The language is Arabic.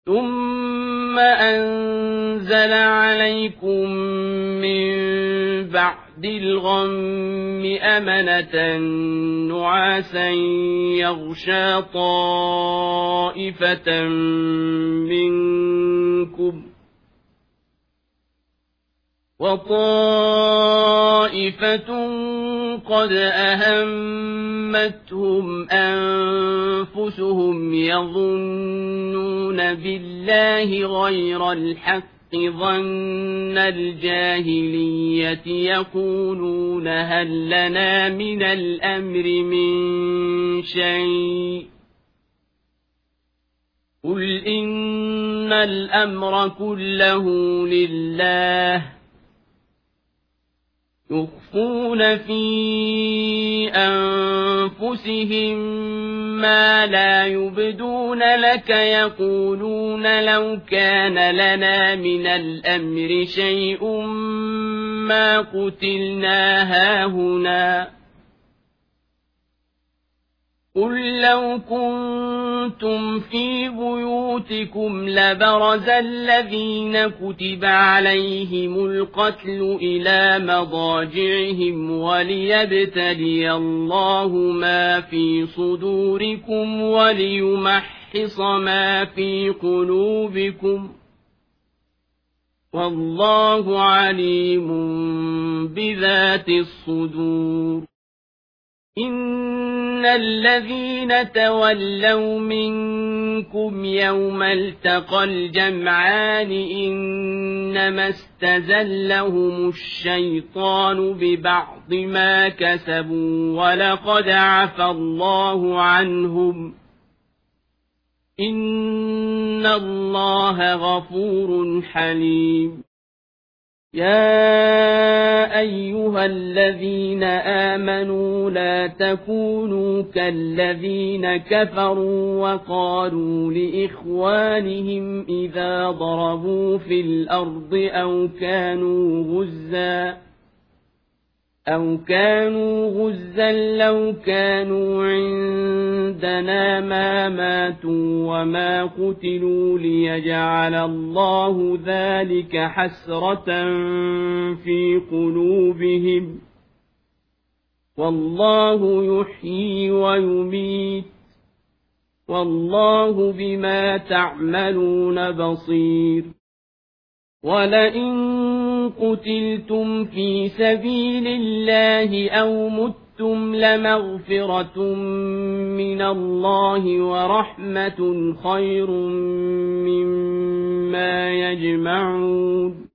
ثم أنزل عليكم من بعد الغم أمنة نعاسا يغشى طائفة منكم وطائفة قد أهمتهم أنفسهم يظنون بالله غير الحق ظن الجاهلية يقولون هل لنا من الأمر من شيء قل إن الأمر كله لله يخفون في أنفسهم ما لا يبدون لك يقولون لو كان لنا من الأمر شيء ما قتلنا هاهنا قل لو كنتم في بيوتكم لبرز الذين كتب عليهم القتل إلى مضاجعهم وليبتلي الله ما في صدوركم وليمحص ما في قلوبكم والله عليم بذات الصدور إن الذين تولوا منكم يوم التقى الجمعان إنما استزلهم الشيطان ببعض ما كسبوا ولقد عفى الله عنهم إن الله غفور حليم يا أيها الذين آمنوا لا تكونوا كالذين كفروا وقالوا لإخوانهم إذا ضربوا في الأرض أو كانوا غزا لو كانوا عندنا ما ماتوا وما قتلوا ليجعل الله ذلك حسرة في قلوبهم والله يحيي ويميت والله بما تعملون بصير ولئن قتلتم في سبيل الله أو متم لمغفرة من الله ورحمة خير مما يجمعون